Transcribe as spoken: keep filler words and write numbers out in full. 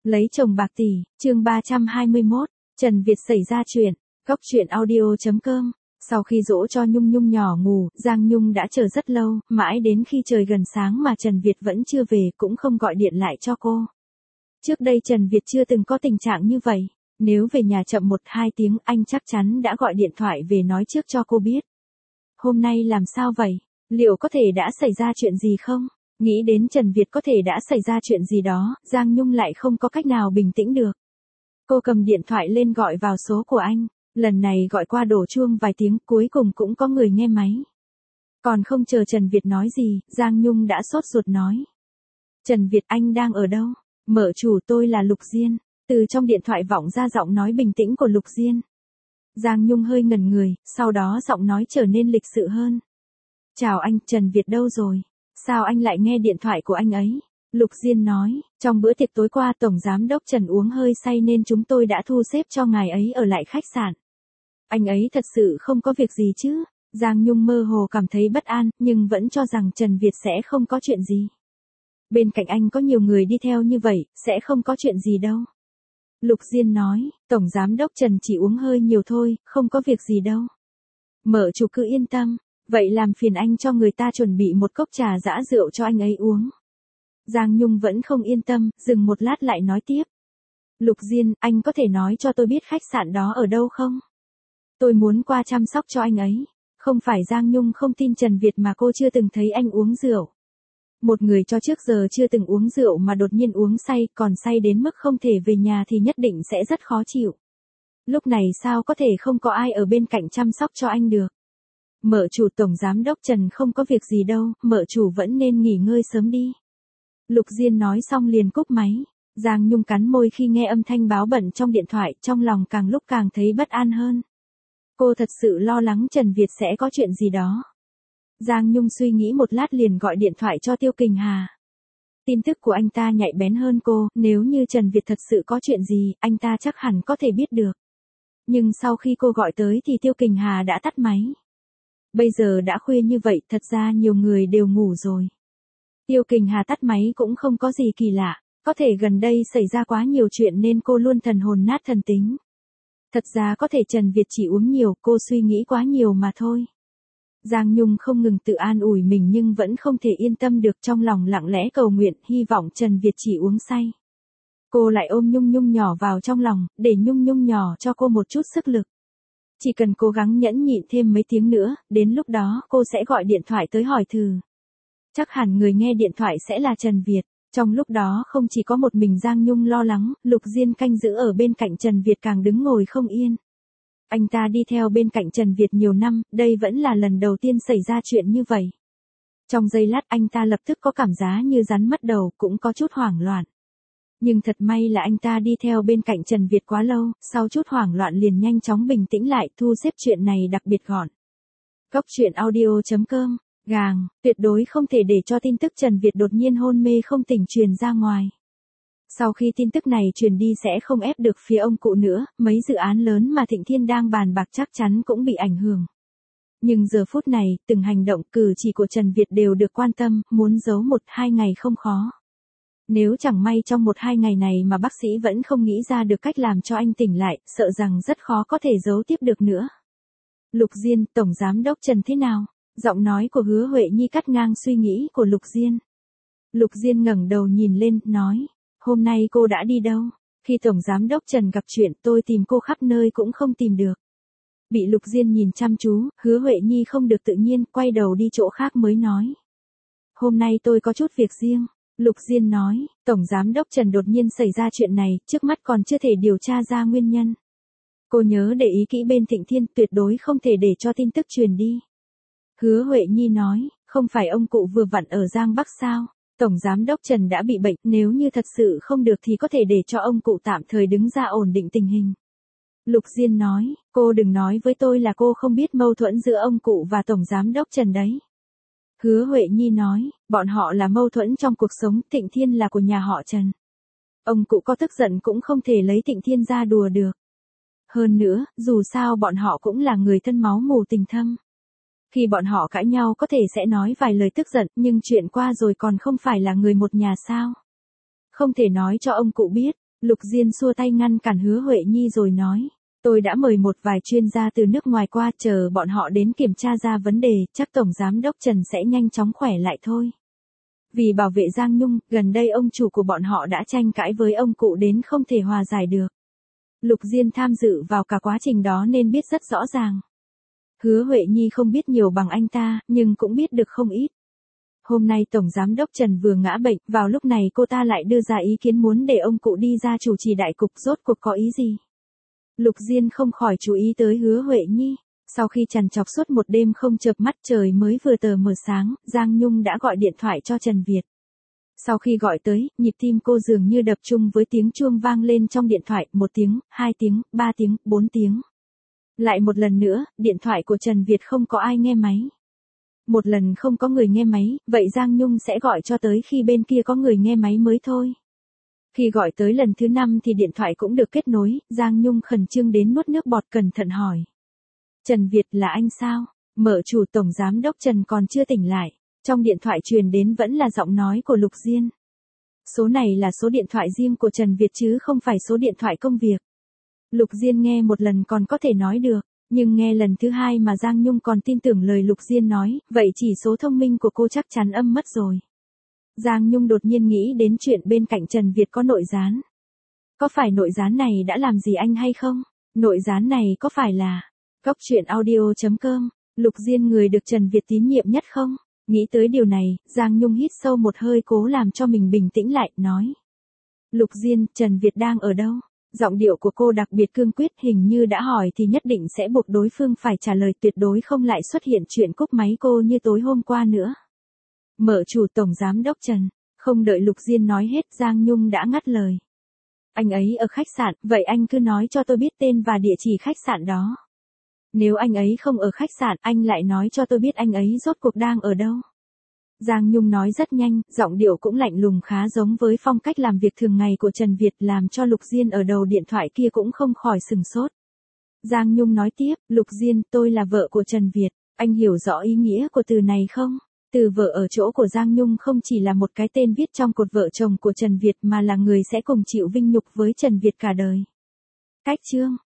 Lấy chồng bạc tỷ, chương ba trăm hai mươi mốt, Trần Việt xảy ra chuyện, góc truyện audio.com. Sau khi dỗ cho Nhung Nhung nhỏ ngủ, Giang Nhung đã chờ rất lâu, mãi đến khi trời gần sáng mà Trần Việt vẫn chưa về cũng không gọi điện lại cho cô. Trước đây Trần Việt chưa từng có tình trạng như vậy, nếu về nhà chậm một hai tiếng anh chắc chắn đã gọi điện thoại về nói trước cho cô biết. Hôm nay làm sao vậy? Liệu có thể đã xảy ra chuyện gì không? Nghĩ đến Trần Việt có thể đã xảy ra chuyện gì đó, Giang Nhung lại không có cách nào bình tĩnh được. Cô cầm điện thoại lên gọi vào số của anh, lần này gọi qua đổ chuông vài tiếng cuối cùng cũng có người nghe máy. Còn không chờ Trần Việt nói gì, Giang Nhung đã sốt ruột nói. Trần Việt, anh đang ở đâu? Mở chủ, tôi là Lục Diên. Từ trong điện thoại vọng ra giọng nói bình tĩnh của Lục Diên. Giang Nhung hơi ngẩn người, sau đó giọng nói trở nên lịch sự hơn. Chào anh, Trần Việt đâu rồi? Sao anh lại nghe điện thoại của anh ấy? Lục Diên nói, trong bữa tiệc tối qua Tổng Giám đốc Trần uống hơi say nên chúng tôi đã thu xếp cho ngài ấy ở lại khách sạn. Anh ấy thật sự không có việc gì chứ? Giang Nhung mơ hồ cảm thấy bất an, nhưng vẫn cho rằng Trần Việt sẽ không có chuyện gì. Bên cạnh anh có nhiều người đi theo như vậy, sẽ không có chuyện gì đâu. Lục Diên nói, Tổng Giám đốc Trần chỉ uống hơi nhiều thôi, không có việc gì đâu. Mở chủ cứ yên tâm. Vậy làm phiền anh cho người ta chuẩn bị một cốc trà giã rượu cho anh ấy uống. Giang Nhung vẫn không yên tâm, dừng một lát lại nói tiếp. Lục Diên, anh có thể nói cho tôi biết khách sạn đó ở đâu không? Tôi muốn qua chăm sóc cho anh ấy. Không phải Giang Nhung không tin Trần Việt mà cô chưa từng thấy anh uống rượu. Một người cho trước giờ chưa từng uống rượu mà đột nhiên uống say, còn say đến mức không thể về nhà thì nhất định sẽ rất khó chịu. Lúc này sao có thể không có ai ở bên cạnh chăm sóc cho anh được? Mở chủ, Tổng Giám đốc Trần không có việc gì đâu, mở chủ vẫn nên nghỉ ngơi sớm đi. Lục Diên nói xong liền cúp máy. Giang Nhung cắn môi khi nghe âm thanh báo bận trong điện thoại, trong lòng càng lúc càng thấy bất an hơn. Cô thật sự lo lắng Trần Việt sẽ có chuyện gì đó. Giang Nhung suy nghĩ một lát liền gọi điện thoại cho Tiêu Kình Hà. Tin tức của anh ta nhạy bén hơn cô, nếu như Trần Việt thật sự có chuyện gì, anh ta chắc hẳn có thể biết được. Nhưng sau khi cô gọi tới thì Tiêu Kình Hà đã tắt máy. Bây giờ đã khuya như vậy, thật ra nhiều người đều ngủ rồi. Tiêu Kình Hà tắt máy cũng không có gì kỳ lạ, có thể gần đây xảy ra quá nhiều chuyện nên cô luôn thần hồn nát thần tính. Thật ra có thể Trần Việt chỉ uống nhiều, cô suy nghĩ quá nhiều mà thôi. Giang Nhung không ngừng tự an ủi mình nhưng vẫn không thể yên tâm được, trong lòng lặng lẽ cầu nguyện, hy vọng Trần Việt chỉ uống say. Cô lại ôm Nhung Nhung nhỏ vào trong lòng, để Nhung Nhung nhỏ cho cô một chút sức lực. Chỉ cần cố gắng nhẫn nhịn thêm mấy tiếng nữa, đến lúc đó cô sẽ gọi điện thoại tới hỏi thử. Chắc hẳn người nghe điện thoại sẽ là Trần Việt. Trong lúc đó không chỉ có một mình Giang Nhung lo lắng, Lục Diên canh giữ ở bên cạnh Trần Việt càng đứng ngồi không yên. Anh ta đi theo bên cạnh Trần Việt nhiều năm, đây vẫn là lần đầu tiên xảy ra chuyện như vậy. Trong giây lát anh ta lập tức có cảm giác như rắn mất đầu, cũng có chút hoảng loạn. Nhưng thật may là anh ta đi theo bên cạnh Trần Việt quá lâu, sau chút hoảng loạn liền nhanh chóng bình tĩnh lại, thu xếp chuyện này đặc biệt gọn. Góc truyện audio.com, gàng, tuyệt đối không thể để cho tin tức Trần Việt đột nhiên hôn mê không tỉnh truyền ra ngoài. Sau khi tin tức này truyền đi sẽ không ép được phía ông cụ nữa, mấy dự án lớn mà Thịnh Thiên đang bàn bạc chắc chắn cũng bị ảnh hưởng. Nhưng giờ phút này, từng hành động cử chỉ của Trần Việt đều được quan tâm, muốn giấu một hai ngày không khó. Nếu chẳng may trong một hai ngày này mà bác sĩ vẫn không nghĩ ra được cách làm cho anh tỉnh lại, sợ rằng rất khó có thể giấu tiếp được nữa. Lục Diên, Tổng Giám đốc Trần thế nào? Giọng nói của Hứa Huệ Nhi cắt ngang suy nghĩ của Lục Diên. Lục Diên ngẩng đầu nhìn lên, nói, hôm nay cô đã đi đâu? Khi Tổng Giám đốc Trần gặp chuyện tôi tìm cô khắp nơi cũng không tìm được. Bị Lục Diên nhìn chăm chú, Hứa Huệ Nhi không được tự nhiên, quay đầu đi chỗ khác mới nói. Hôm nay tôi có chút việc riêng. Lục Diên nói, Tổng Giám đốc Trần đột nhiên xảy ra chuyện này, trước mắt còn chưa thể điều tra ra nguyên nhân. Cô nhớ để ý kỹ bên Thịnh Thiên, tuyệt đối không thể để cho tin tức truyền đi. Hứa Huệ Nhi nói, không phải ông cụ vừa vặn ở Giang Bắc sao? Tổng Giám đốc Trần đã bị bệnh, nếu như thật sự không được thì có thể để cho ông cụ tạm thời đứng ra ổn định tình hình. Lục Diên nói, cô đừng nói với tôi là cô không biết mâu thuẫn giữa ông cụ và Tổng Giám đốc Trần đấy. Hứa Huệ Nhi nói, bọn họ là mâu thuẫn trong cuộc sống, Thịnh Thiên là của nhà họ Trần. Ông cụ có tức giận cũng không thể lấy Thịnh Thiên ra đùa được. Hơn nữa, dù sao bọn họ cũng là người thân máu mù tình thâm. Khi bọn họ cãi nhau có thể sẽ nói vài lời tức giận, nhưng chuyện qua rồi còn không phải là người một nhà sao. Không thể nói cho ông cụ biết, Lục Diên xua tay ngăn cản Hứa Huệ Nhi rồi nói. Tôi đã mời một vài chuyên gia từ nước ngoài qua, chờ bọn họ đến kiểm tra ra vấn đề, chắc Tổng Giám đốc Trần sẽ nhanh chóng khỏe lại thôi. Vì bảo vệ Giang Nhung, gần đây ông chủ của bọn họ đã tranh cãi với ông cụ đến không thể hòa giải được. Lục Diên tham dự vào cả quá trình đó nên biết rất rõ ràng. Hứa Huệ Nhi không biết nhiều bằng anh ta, nhưng cũng biết được không ít. Hôm nay Tổng Giám đốc Trần vừa ngã bệnh, vào lúc này cô ta lại đưa ra ý kiến muốn để ông cụ đi ra chủ trì đại cục, rốt cuộc có ý gì? Lục Diên không khỏi chú ý tới Hứa Huệ Nhi. Sau khi trằn trọc suốt một đêm không chợp mắt, trời mới vừa tờ mờ sáng, Giang Nhung đã gọi điện thoại cho Trần Việt. Sau khi gọi tới, nhịp tim cô dường như đập chung với tiếng chuông vang lên trong điện thoại, một tiếng, hai tiếng, ba tiếng, bốn tiếng. Lại một lần nữa, điện thoại của Trần Việt không có ai nghe máy. Một lần không có người nghe máy, vậy Giang Nhung sẽ gọi cho tới khi bên kia có người nghe máy mới thôi. Khi gọi tới lần thứ năm thì điện thoại cũng được kết nối, Giang Nhung khẩn trương đến nuốt nước bọt, cẩn thận hỏi. Trần Việt, là anh sao? Mở chủ Tổng Giám đốc Trần còn chưa tỉnh lại. Trong điện thoại truyền đến vẫn là giọng nói của Lục Diên. Số này là số điện thoại riêng của Trần Việt chứ không phải số điện thoại công việc. Lục Diên nghe một lần còn có thể nói được, nhưng nghe lần thứ hai mà Giang Nhung còn tin tưởng lời Lục Diên nói, vậy chỉ số thông minh của cô chắc chắn âm mất rồi. Giang Nhung đột nhiên nghĩ đến chuyện bên cạnh Trần Việt có nội gián. Có phải nội gián này đã làm gì anh hay không? Nội gián này có phải là cóc truyện audio chấm com, Lục Diên người được Trần Việt tín nhiệm nhất không? Nghĩ tới điều này, Giang Nhung hít sâu một hơi cố làm cho mình bình tĩnh lại, nói. Lục Diên, Trần Việt đang ở đâu? Giọng điệu của cô đặc biệt cương quyết, hình như đã hỏi thì nhất định sẽ buộc đối phương phải trả lời, tuyệt đối không lại xuất hiện chuyện cúp máy cô như tối hôm qua nữa. Mở chủ Tổng Giám đốc Trần. Không đợi Lục Diên nói hết, Giang Nhung đã ngắt lời. Anh ấy ở khách sạn, vậy anh cứ nói cho tôi biết tên và địa chỉ khách sạn đó. Nếu anh ấy không ở khách sạn, anh lại nói cho tôi biết anh ấy rốt cuộc đang ở đâu. Giang Nhung nói rất nhanh, giọng điệu cũng lạnh lùng khá giống với phong cách làm việc thường ngày của Trần Việt, làm cho Lục Diên ở đầu điện thoại kia cũng không khỏi sừng sốt. Giang Nhung nói tiếp, Lục Diên, tôi là vợ của Trần Việt, anh hiểu rõ ý nghĩa của từ này không? Từ vợ ở chỗ của Giang Nhung không chỉ là một cái tên viết trong cột vợ chồng của Trần Việt mà là người sẽ cùng chịu vinh nhục với Trần Việt cả đời. Cách chương